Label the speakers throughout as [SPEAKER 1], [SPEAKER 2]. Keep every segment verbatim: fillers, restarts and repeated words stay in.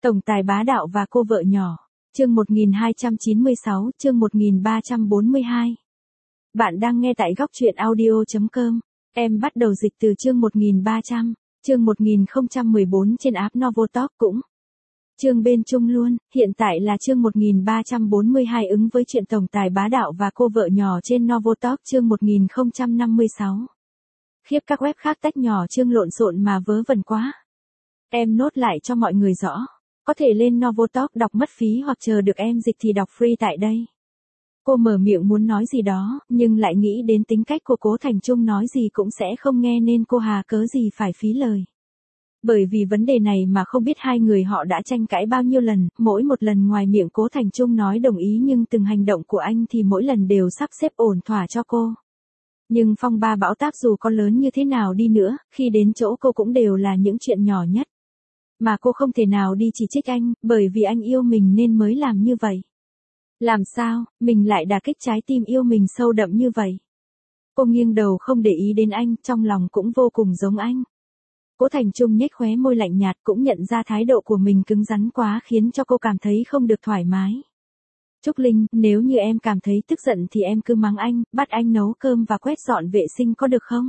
[SPEAKER 1] Tổng tài bá đạo và cô vợ nhỏ. Chương một nghìn hai trăm chín mươi sáu, chương một nghìn ba trăm bốn mươi hai. Bạn đang nghe tại góc truyện audio chấm com. Em bắt đầu dịch từ chương một nghìn ba trăm, chương một nghìn không trăm mười bốn trên app Novotalk cũng. Chương bên chung luôn, hiện tại là chương một nghìn ba trăm bốn mươi hai ứng với chuyện tổng tài bá đạo và cô vợ nhỏ trên Novotalk chương một nghìn không trăm năm mươi sáu. Khiếp, các web khác tách nhỏ chương lộn xộn mà vớ vẩn quá. Em nốt lại cho mọi người rõ. Có thể lên Novotalk đọc mất phí hoặc chờ được em dịch thì đọc free tại đây. Cô mở miệng muốn nói gì đó, nhưng lại nghĩ đến tính cách của Cố Thành Trung nói gì cũng sẽ không nghe nên cô hà cớ gì phải phí lời. Bởi vì vấn đề này mà không biết hai người họ đã tranh cãi bao nhiêu lần, mỗi một lần ngoài miệng Cố Thành Trung nói đồng ý nhưng từng hành động của anh thì mỗi lần đều sắp xếp ổn thỏa cho cô. Nhưng phong ba bão táp dù có lớn như thế nào đi nữa, khi đến chỗ cô cũng đều là những chuyện nhỏ nhất. Mà cô không thể nào đi chỉ trích anh, bởi vì anh yêu mình nên mới làm như vậy. Làm sao, mình lại đả kích trái tim yêu mình sâu đậm như vậy? Cô nghiêng đầu không để ý đến anh, trong lòng cũng vô cùng giống anh. Cố Thành Trung nhếch khóe môi lạnh nhạt cũng nhận ra thái độ của mình cứng rắn quá khiến cho cô cảm thấy không được thoải mái. Trúc Linh, nếu như em cảm thấy tức giận thì em cứ mắng anh, bắt anh nấu cơm và quét dọn vệ sinh có được không?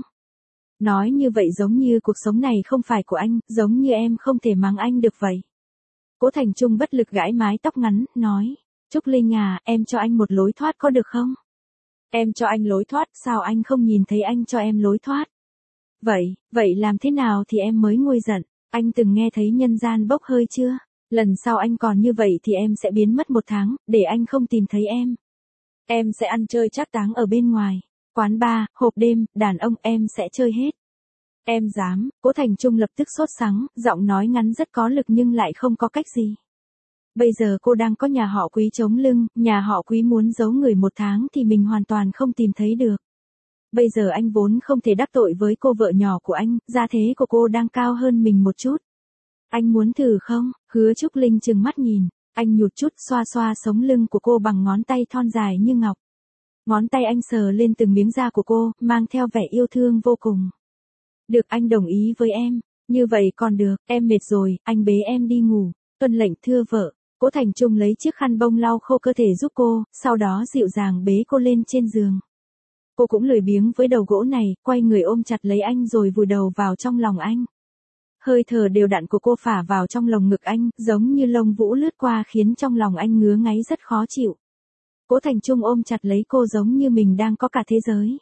[SPEAKER 1] Nói như vậy giống như cuộc sống này không phải của anh, giống như em không thể mắng anh được vậy. Cố Thành Trung bất lực gãi mái tóc ngắn, nói, Trúc Linh à, em cho anh một lối thoát có được không? Em cho anh lối thoát, sao anh không nhìn thấy anh cho em lối thoát? Vậy, vậy làm thế nào thì em mới nguôi giận? Anh từng nghe thấy nhân gian bốc hơi chưa? Lần sau anh còn như vậy thì em sẽ biến mất một tháng, để anh không tìm thấy em. Em sẽ ăn chơi trác táng ở bên ngoài. Quán bar, hộp đêm, đàn ông em sẽ chơi hết. Em dám, Cố Thành Trung lập tức sốt sắng, giọng nói ngắn rất có lực nhưng lại không có cách gì. Bây giờ cô đang có nhà họ Quý chống lưng, nhà họ Quý muốn giấu người một tháng thì mình hoàn toàn không tìm thấy được. Bây giờ anh vốn không thể đắc tội với cô vợ nhỏ của anh, gia thế của cô đang cao hơn mình một chút. Anh muốn thử không? Hứa Trúc Linh trừng mắt nhìn, anh nhụt chút xoa xoa sống lưng của cô bằng ngón tay thon dài như ngọc. Ngón tay anh sờ lên từng miếng da của cô, mang theo vẻ yêu thương vô cùng. Được, anh đồng ý với em. Như vậy còn được, em mệt rồi, anh bế em đi ngủ. Tuân lệnh thưa vợ. Cố Thành Trung lấy chiếc khăn bông lau khô cơ thể giúp cô, sau đó dịu dàng bế cô lên trên giường. Cô cũng lười biếng với đầu gỗ này, quay người ôm chặt lấy anh rồi vùi đầu vào trong lòng anh. Hơi thở đều đặn của cô phả vào trong lồng ngực anh, giống như lông vũ lướt qua khiến trong lòng anh ngứa ngáy rất khó chịu. Cố Thành Trung ôm chặt lấy cô giống như mình đang có cả thế giới.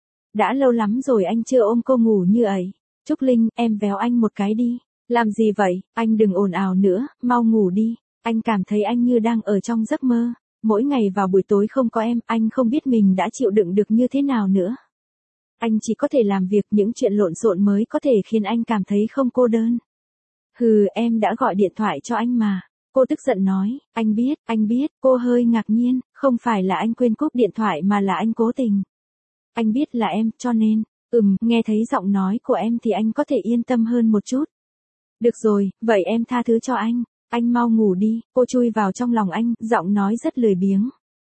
[SPEAKER 1] Đã lâu lắm rồi anh chưa ôm cô ngủ như ấy. Trúc Linh, em véo anh một cái đi. Làm gì vậy? Anh đừng ồn ào nữa, mau ngủ đi. Anh cảm thấy anh như đang ở trong giấc mơ. Mỗi ngày vào buổi tối không có em, anh không biết mình đã chịu đựng được như thế nào nữa. Anh chỉ có thể làm việc, những chuyện lộn xộn mới có thể khiến anh cảm thấy không cô đơn. Hừ, em đã gọi điện thoại cho anh mà. Cô tức giận nói, anh biết, anh biết, cô hơi ngạc nhiên, không phải là anh quên cúp điện thoại mà là anh cố tình. Anh biết là em, cho nên, ừm, nghe thấy giọng nói của em thì anh có thể yên tâm hơn một chút. Được rồi, vậy em tha thứ cho anh, anh mau ngủ đi, cô chui vào trong lòng anh, giọng nói rất lười biếng.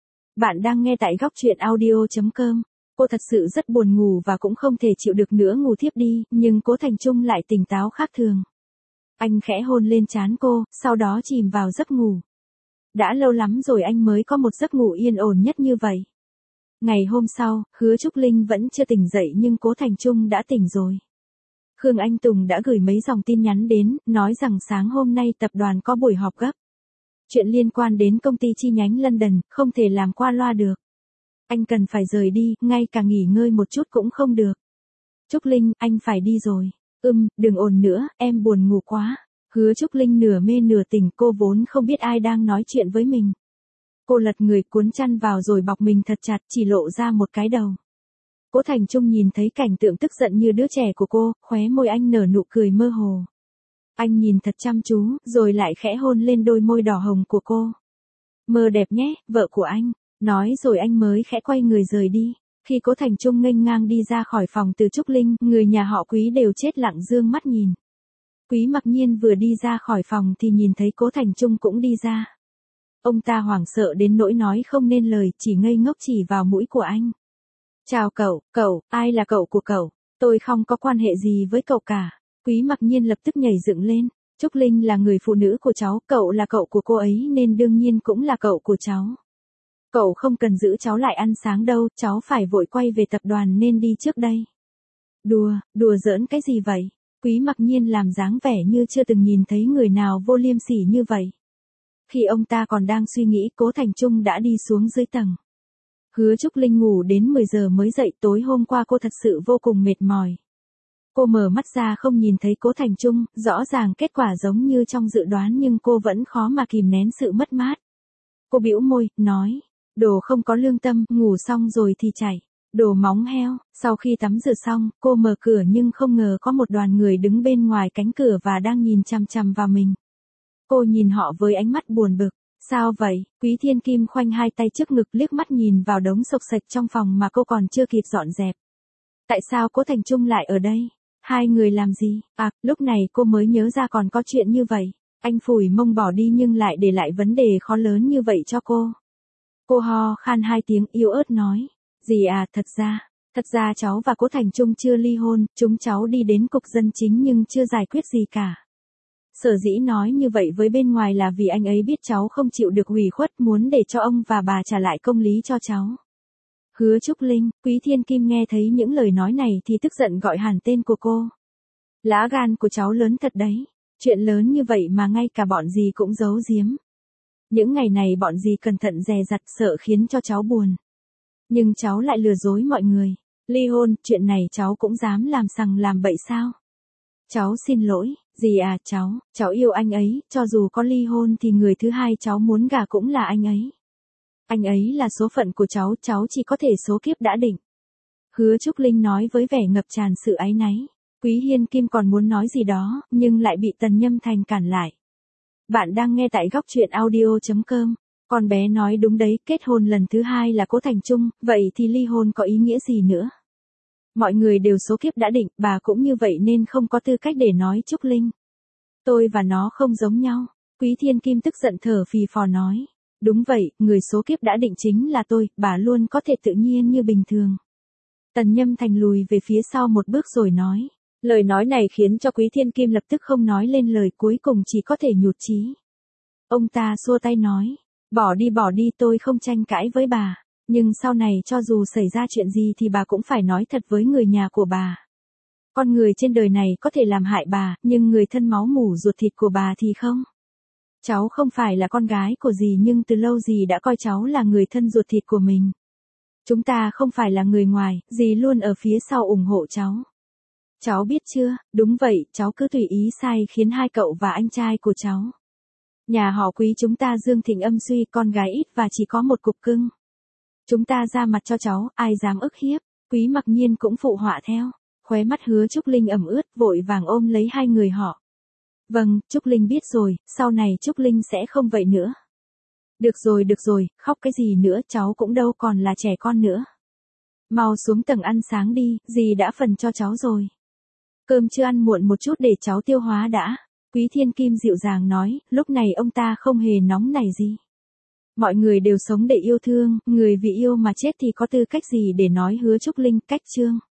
[SPEAKER 1] Bạn đang nghe tại góc truyện audio chấm com. Cô thật sự rất buồn ngủ và cũng không thể chịu được nữa ngủ thiếp đi, nhưng Cố Thành Trung lại tỉnh táo khác thường. Anh khẽ hôn lên trán cô, sau đó chìm vào giấc ngủ. Đã lâu lắm rồi anh mới có một giấc ngủ yên ổn nhất như vậy. Ngày hôm sau, Hứa Trúc Linh vẫn chưa tỉnh dậy nhưng Cố Thành Trung đã tỉnh rồi. Khương Anh Tùng đã gửi mấy dòng tin nhắn đến, nói rằng sáng hôm nay tập đoàn có buổi họp gấp. Chuyện liên quan đến công ty chi nhánh London, không thể làm qua loa được. Anh cần phải rời đi, ngay cả nghỉ ngơi một chút cũng không được. Trúc Linh, anh phải đi rồi. Ừm, đừng ồn nữa, em buồn ngủ quá. Hứa Trúc Linh nửa mê nửa tỉnh, cô vốn không biết ai đang nói chuyện với mình. Cô lật người cuốn chăn vào rồi bọc mình thật chặt, chỉ lộ ra một cái đầu. Cố Thành Trung nhìn thấy cảnh tượng tức giận như đứa trẻ của cô, khóe môi anh nở nụ cười mơ hồ. Anh nhìn thật chăm chú, rồi lại khẽ hôn lên đôi môi đỏ hồng của cô. Mơ đẹp nhé, vợ của anh. Nói rồi anh mới khẽ quay người rời đi. Khi Cố Thành Trung nghênh ngang đi ra khỏi phòng từ Trúc Linh, người nhà họ Quý đều chết lặng dương mắt nhìn. Quý Mặc Nhiên vừa đi ra khỏi phòng thì nhìn thấy Cố Thành Trung cũng đi ra. Ông ta hoảng sợ đến nỗi nói không nên lời, chỉ ngây ngốc chỉ vào mũi của anh. Chào cậu, cậu, ai là cậu của cậu? Tôi không có quan hệ gì với cậu cả. Quý Mặc Nhiên lập tức nhảy dựng lên. Trúc Linh là người phụ nữ của cháu, cậu là cậu của cô ấy nên đương nhiên cũng là cậu của cháu. Cậu không cần giữ cháu lại ăn sáng đâu, cháu phải vội quay về tập đoàn nên đi trước đây. Đùa, đùa giỡn cái gì vậy? Quý Mặc Nhiên làm dáng vẻ như chưa từng nhìn thấy người nào vô liêm sỉ như vậy. Khi ông ta còn đang suy nghĩ, Cố Thành Trung đã đi xuống dưới tầng. Hứa Trúc Linh ngủ đến mười giờ mới dậy, tối hôm qua cô thật sự vô cùng mệt mỏi. Cô mở mắt ra không nhìn thấy Cố Thành Trung, rõ ràng kết quả giống như trong dự đoán nhưng cô vẫn khó mà kìm nén sự mất mát. Cô bĩu môi, nói, đồ không có lương tâm, ngủ xong rồi thì chạy. Đồ móng heo. Sau khi tắm rửa xong, cô mở cửa nhưng không ngờ có một đoàn người đứng bên ngoài cánh cửa và đang nhìn chằm chằm vào mình. Cô nhìn họ với ánh mắt buồn bực. Sao vậy? Quý Thiên Kim khoanh hai tay trước ngực liếc mắt nhìn vào đống xộc xệch trong phòng mà cô còn chưa kịp dọn dẹp. Tại sao Cố Thành Trung lại ở đây? Hai người làm gì? À, lúc này cô mới nhớ ra còn có chuyện như vậy. Anh phủi mông bỏ đi nhưng lại để lại vấn đề khó lớn như vậy cho cô. Cô ho khan hai tiếng yếu ớt nói. Gì à, thật ra, thật ra cháu và Cố Thành Trung chưa ly hôn, chúng cháu đi đến cục dân chính nhưng chưa giải quyết gì cả. Sở dĩ nói như vậy với bên ngoài là vì anh ấy biết cháu không chịu được hủy khuất, muốn để cho ông và bà trả lại công lý cho cháu. Hứa Trúc Linh, Quý Thiên Kim nghe thấy những lời nói này thì tức giận gọi hẳn tên của cô. Lá gan của cháu lớn thật đấy, chuyện lớn như vậy mà ngay cả bọn dì cũng giấu giếm. Những ngày này bọn dì cẩn thận dè dặt sợ khiến cho cháu buồn. Nhưng cháu lại lừa dối mọi người. Ly hôn, chuyện này cháu cũng dám làm sằng làm bậy sao? Cháu xin lỗi, dì à, cháu, cháu yêu anh ấy, cho dù có ly hôn thì người thứ hai cháu muốn gả cũng là anh ấy. Anh ấy là số phận của cháu, cháu chỉ có thể số kiếp đã định. Hứa Trúc Linh nói với vẻ ngập tràn sự áy náy. Quý Hiên Kim còn muốn nói gì đó, nhưng lại bị Tần Nhâm Thành cản lại. Bạn đang nghe tại góc truyện audio chấm com. Con bé nói đúng đấy, kết hôn lần thứ hai là Cố Thành Trung, vậy thì ly hôn có ý nghĩa gì nữa? Mọi người đều số kiếp đã định, bà cũng như vậy nên không có tư cách để nói Trúc Linh. Tôi và nó không giống nhau. Quý Thiên Kim tức giận thở phì phò nói. Đúng vậy, người số kiếp đã định chính là tôi, bà luôn có thể tự nhiên như bình thường. Tần Nhâm Thành lùi về phía sau một bước rồi nói. Lời nói này khiến cho Quý Thiên Kim lập tức không nói lên lời, cuối cùng chỉ có thể nhụt chí. Ông ta xua tay nói. Bỏ đi bỏ đi, tôi không tranh cãi với bà. Nhưng sau này cho dù xảy ra chuyện gì thì bà cũng phải nói thật với người nhà của bà. Con người trên đời này có thể làm hại bà, nhưng người thân máu mủ ruột thịt của bà thì không. Cháu không phải là con gái của dì nhưng từ lâu dì đã coi cháu là người thân ruột thịt của mình. Chúng ta không phải là người ngoài, dì luôn ở phía sau ủng hộ cháu. Cháu biết chưa, đúng vậy, cháu cứ tùy ý sai khiến hai cậu và anh trai của cháu. Nhà họ Quý chúng ta dương thịnh âm suy, con gái ít và chỉ có một cục cưng. Chúng ta ra mặt cho cháu, ai dám ức hiếp. Quý Mặc Nhiên cũng phụ họa theo. Khóe mắt Hứa Trúc Linh ẩm ướt, vội vàng ôm lấy hai người họ. Vâng, Trúc Linh biết rồi, sau này Trúc Linh sẽ không vậy nữa. Được rồi được rồi, khóc cái gì nữa, cháu cũng đâu còn là trẻ con nữa. Mau xuống tầng ăn sáng đi, dì đã phần cho cháu rồi. Cơm chưa ăn muộn một chút để cháu tiêu hóa đã. Quý Thiên Kim dịu dàng nói, lúc này ông ta không hề nóng nảy gì. Mọi người đều sống để yêu thương, người vì yêu mà chết thì có tư cách gì để nói Hứa Trúc Linh cách chương.